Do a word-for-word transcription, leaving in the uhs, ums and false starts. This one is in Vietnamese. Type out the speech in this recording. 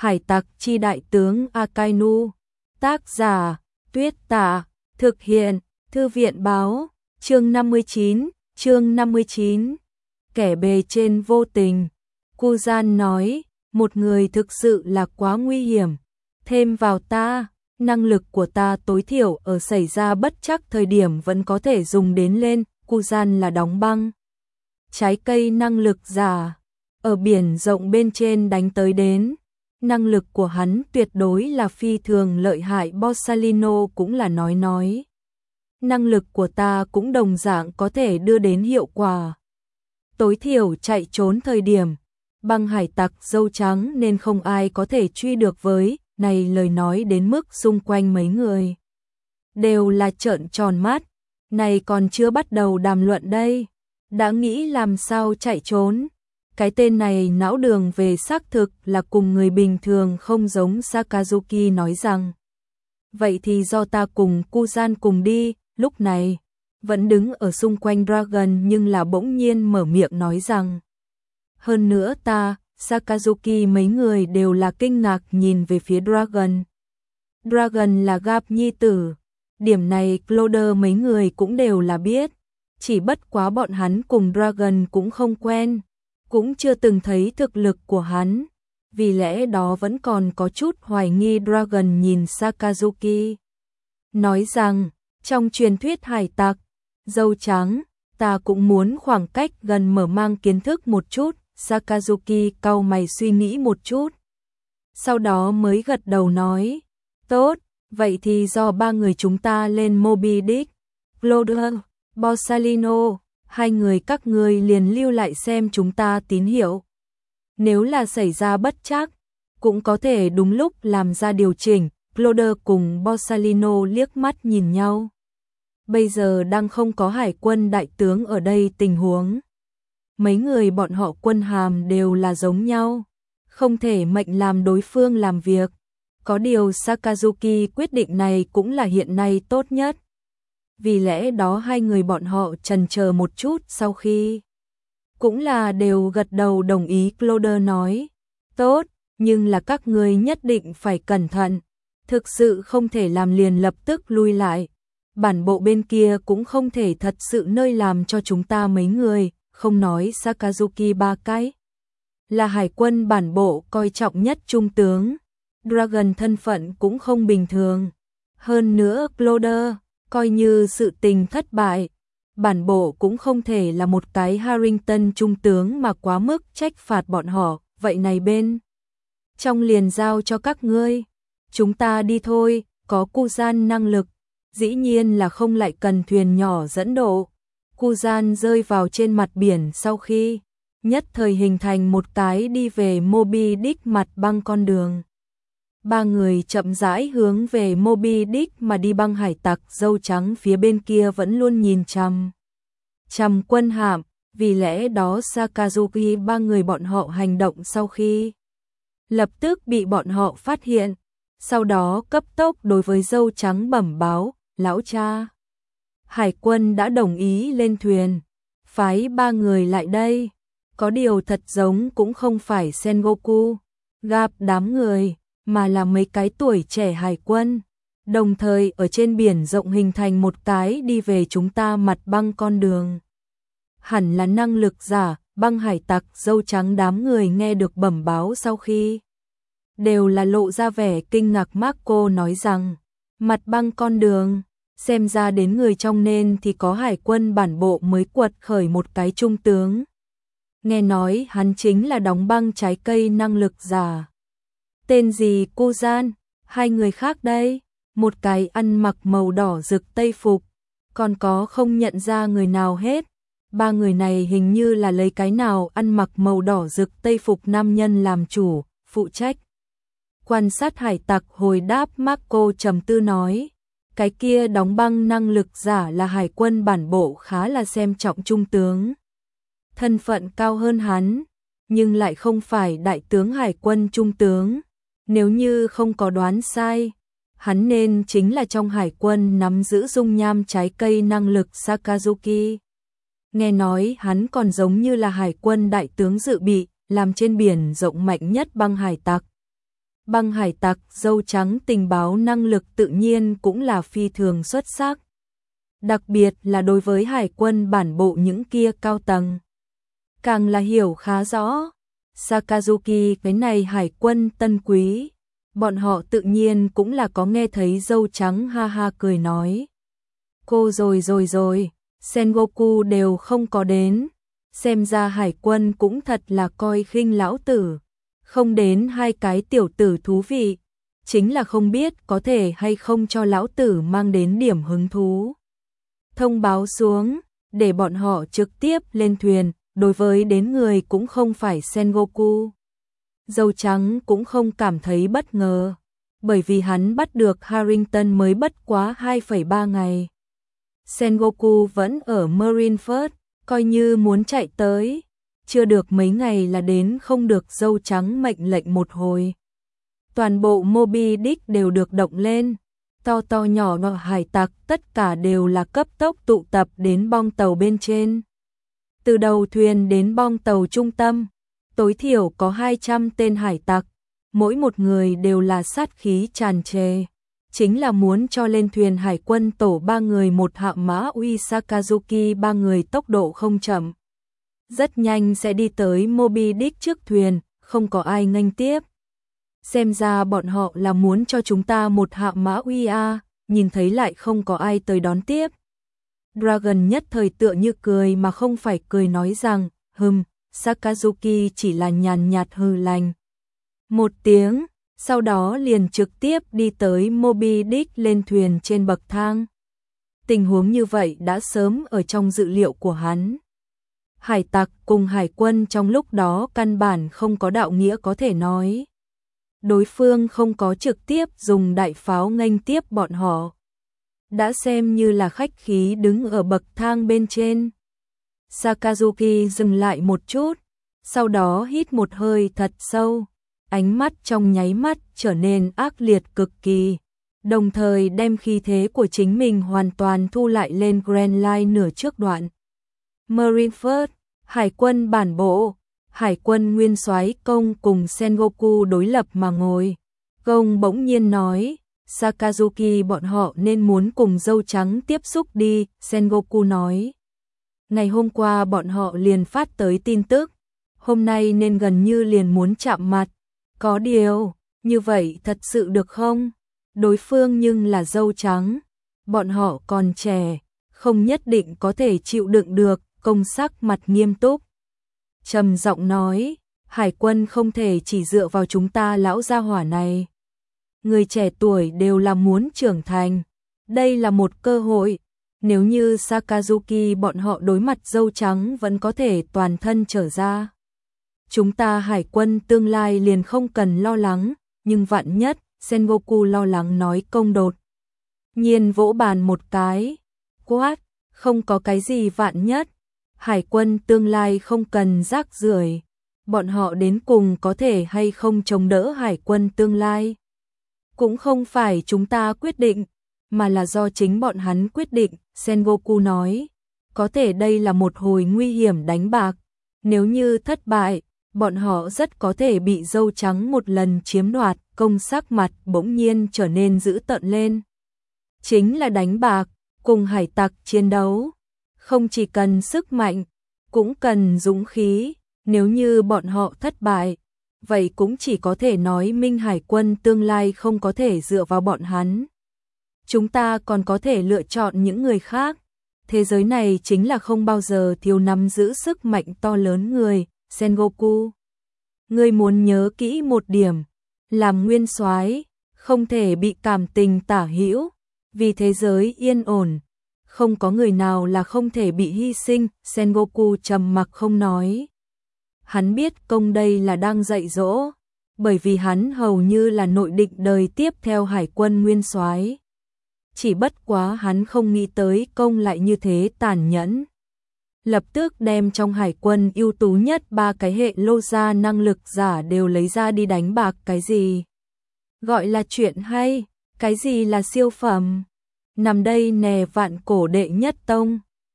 Hải tặc chi đại tướng Akainu. Tác giả Tuyết Tả. Thực hiện Thư viện báo. Chương năm mươi chín. Chương năm mươi chín. Kẻ bề trên vô tình. Kuzan nói, một người thực sự là quá nguy hiểm. Thêm vào ta, năng lực của ta tối thiểu ở xảy ra bất trắc thời điểm vẫn có thể dùng đến lên. Kuzan là đóng băng trái cây năng lực giả, ở biển rộng bên trên đánh tới đến. Năng lực của hắn tuyệt đối là phi thường lợi hại. Borsalino cũng là nói nói. Năng lực của ta cũng đồng dạng có thể đưa đến hiệu quả. Tối thiểu chạy trốn thời điểm, băng hải tặc dâu trắng nên không ai có thể truy được với. Này lời nói đến mức xung quanh mấy người đều là trợn tròn mắt. Này còn chưa bắt đầu đàm luận đây, đã nghĩ làm sao chạy trốn. Cái tên này não đường về xác thực là cùng người bình thường không giống. Sakazuki nói rằng, vậy thì do ta cùng Kuzan cùng đi. Lúc này, vẫn đứng ở xung quanh Dragon nhưng là bỗng nhiên mở miệng nói rằng, hơn nữa ta. Sakazuki mấy người đều là kinh ngạc nhìn về phía Dragon. Dragon là Gap nhi tử. Điểm này Cloder mấy người cũng đều là biết. Chỉ bất quá bọn hắn cùng Dragon cũng không quen, cũng chưa từng thấy thực lực của hắn. Vì lẽ đó vẫn còn có chút hoài nghi. Dragon nhìn Sakazuki, nói rằng, trong truyền thuyết hải tặc dâu trắng, ta cũng muốn khoảng cách gần mở mang kiến thức một chút. Sakazuki cau mày suy nghĩ một chút, sau đó mới gật đầu nói, tốt, vậy thì do ba người chúng ta lên Moby Dick. Cloder, Borsalino, hai người các ngươi liền lưu lại xem chúng ta tín hiệu. Nếu là xảy ra bất trắc, cũng có thể đúng lúc làm ra điều chỉnh. Cloder cùng Borsalino liếc mắt nhìn nhau. Bây giờ đang không có hải quân đại tướng ở đây tình huống. Mấy người bọn họ quân hàm đều là giống nhau, không thể mệnh làm đối phương làm việc. Có điều Sakazuki quyết định này cũng là hiện nay tốt nhất. Vì lẽ đó hai người bọn họ chần chờ một chút, sau khi cũng là đều gật đầu đồng ý. Cloder nói, tốt, nhưng là các ngươi nhất định phải cẩn thận. Thực sự không thể làm liền lập tức lui lại. Bản bộ bên kia cũng không thể thật sự nơi làm cho chúng ta mấy người. Không nói Sakazuki ba cái là hải quân bản bộ coi trọng nhất trung tướng. Dragon thân phận cũng không bình thường. Hơn nữa Cloder, coi như sự tình thất bại, bản bộ cũng không thể là một cái Harrington trung tướng mà quá mức trách phạt bọn họ. Vậy này bên trong liền giao cho các ngươi, chúng ta đi thôi. Có Kuzan năng lực, dĩ nhiên là không lại cần thuyền nhỏ dẫn độ. Kuzan rơi vào trên mặt biển sau khi nhất thời hình thành một cái đi về Moby Dick mặt băng con đường. Ba người chậm rãi hướng về Moby Dick mà đi. Băng hải tặc dâu trắng phía bên kia vẫn luôn nhìn chằm chằm quân hạm, vì lẽ đó Sakazuki ba người bọn họ hành động sau khi lập tức bị bọn họ phát hiện, sau đó cấp tốc đối với dâu trắng bẩm báo, lão cha, hải quân đã đồng ý lên thuyền, phái ba người lại đây. Có điều thật giống cũng không phải Sengoku, Gap đám người, mà là mấy cái tuổi trẻ hải quân, đồng thời ở trên biển rộng hình thành một cái đi về chúng ta mặt băng con đường. Hẳn là năng lực giả. Băng hải tặc dâu trắng đám người nghe được bẩm báo sau khi đều là lộ ra vẻ kinh ngạc. Marco nói rằng, mặt băng con đường, xem ra đến người trong nên thì có hải quân bản bộ mới quật khởi một cái trung tướng. Nghe nói hắn chính là đóng băng trái cây năng lực giả. Tên gì? Kuzan. Hai người khác đây, một cái ăn mặc màu đỏ rực tây phục, còn có không nhận ra người nào hết. Ba người này hình như là lấy cái nào ăn mặc màu đỏ rực tây phục nam nhân làm chủ, phụ trách quan sát hải tặc. Hồi đáp Marco trầm tư nói, cái kia đóng băng năng lực giả là hải quân bản bộ khá là xem trọng trung tướng. Thân phận cao hơn hắn, nhưng lại không phải đại tướng hải quân trung tướng. Nếu như không có đoán sai, hắn nên chính là trong hải quân nắm giữ dung nham trái cây năng lực Sakazuki. Nghe nói hắn còn giống như là hải quân đại tướng dự bị, làm trên biển rộng mạnh nhất băng hải tặc Băng hải tặc dâu trắng tình báo năng lực tự nhiên cũng là phi thường xuất sắc. Đặc biệt là đối với hải quân bản bộ những kia cao tầng. Càng là hiểu khá rõ, Sakazuki cái này hải quân tân quý, bọn họ tự nhiên cũng là có nghe thấy dâu trắng ha ha cười nói. Cô rồi rồi rồi, Sengoku đều không có đến, xem ra hải quân cũng thật là coi khinh lão tử, không đến hai cái tiểu tử thú vị, chính là không biết có thể hay không cho lão tử mang đến điểm hứng thú. Thông báo xuống, để bọn họ trực tiếp lên thuyền, đối với đến người cũng không phải Sengoku. Dâu trắng cũng không cảm thấy bất ngờ, bởi vì hắn bắt được Harrington mới bất quá hai phẩy ba ngày. Sengoku vẫn ở Marineford, coi như muốn chạy tới, chưa được mấy ngày là đến không được dâu trắng mệnh lệnh một hồi. Toàn bộ Moby Dick đều được động lên, to to nhỏ nhỏ hải tặc tất cả đều là cấp tốc tụ tập đến bong tàu bên trên. Từ đầu thuyền đến bong tàu trung tâm, tối thiểu có hai trăm tên hải tặc, mỗi một người đều là sát khí tràn trề. Chính là muốn cho lên thuyền hải quân tổ ba người một hạ mã uy Sakazuki ba người tốc độ không chậm. Rất nhanh sẽ đi tới Moby Dick trước thuyền, không có ai nghênh tiếp. Xem ra bọn họ là muốn cho chúng ta một hạ mã uy a, nhìn thấy lại không có ai tới đón tiếp. Dragon nhất thời tựa như cười mà không phải cười nói rằng, hừm, Sakazuki chỉ là nhàn nhạt hừ lạnh. Một tiếng, sau đó liền trực tiếp đi tới Moby Dick lên thuyền trên bậc thang. Tình huống như vậy đã sớm ở trong dự liệu của hắn. Hải tặc cùng hải quân trong lúc đó căn bản không có đạo nghĩa có thể nói. Đối phương không có trực tiếp dùng đại pháo nghênh tiếp bọn họ. Đã xem như là khách khí đứng ở bậc thang bên trên. Sakazuki dừng lại một chút, sau đó hít một hơi thật sâu. Ánh mắt trong nháy mắt trở nên ác liệt cực kỳ, đồng thời đem khí thế của chính mình hoàn toàn thu lại lên Grand Line nửa trước đoạn. Marineford, hải quân bản bộ, hải quân nguyên soái Công cùng Sengoku đối lập mà ngồi. Công bỗng nhiên nói, Sakazuki bọn họ nên muốn cùng dâu trắng tiếp xúc đi, Sengoku nói. Ngày hôm qua bọn họ liền phát tới tin tức, hôm nay nên gần như liền muốn chạm mặt. Có điều, như vậy thật sự được không? Đối phương nhưng là dâu trắng, bọn họ còn trẻ, không nhất định có thể chịu đựng được. Công sắc mặt nghiêm túc, trầm giọng nói, hải quân không thể chỉ dựa vào chúng ta lão gia hỏa này. Người trẻ tuổi đều là muốn trưởng thành, đây là một cơ hội, nếu như Sakazuki bọn họ đối mặt dâu trắng vẫn có thể toàn thân trở ra. Chúng ta hải quân tương lai liền không cần lo lắng, nhưng vạn nhất, Sengoku lo lắng nói. Công đột nhiên vỗ bàn một cái, quát, không có cái gì vạn nhất, hải quân tương lai không cần rác rưởi, bọn họ đến cùng có thể hay không chống đỡ hải quân tương lai. Cũng không phải chúng ta quyết định, mà là do chính bọn hắn quyết định, Sengoku nói, có thể đây là một hồi nguy hiểm đánh bạc, nếu như thất bại, bọn họ rất có thể bị dâu trắng một lần chiếm đoạt. Công sắc mặt bỗng nhiên trở nên dữ tợn lên. Chính là đánh bạc, cùng hải tặc chiến đấu, không chỉ cần sức mạnh, cũng cần dũng khí, nếu như bọn họ thất bại, vậy cũng chỉ có thể nói minh hải quân tương lai không có thể dựa vào bọn hắn. Chúng ta còn có thể lựa chọn những người khác, thế giới này chính là không bao giờ thiếu nắm giữ sức mạnh to lớn người. Sengoku, ngươi muốn nhớ kỹ một điểm, làm nguyên soái không thể bị cảm tình tả hữu, vì thế giới yên ổn, không có người nào là không thể bị hy sinh. Sengoku trầm mặc không nói. Hắn biết Công đây là đang dạy dỗ, bởi vì hắn hầu như là nội định đời tiếp theo hải quân nguyên soái. Chỉ bất quá hắn không nghĩ tới Công lại như thế tàn nhẫn. Lập tức đem trong hải quân ưu tú nhất ba cái hệ lô gia năng lực giả đều lấy ra đi đánh bạc. Cái gì gọi là chuyện hay, cái gì là siêu phẩm, nằm đây nè vạn cổ đệ nhất tông.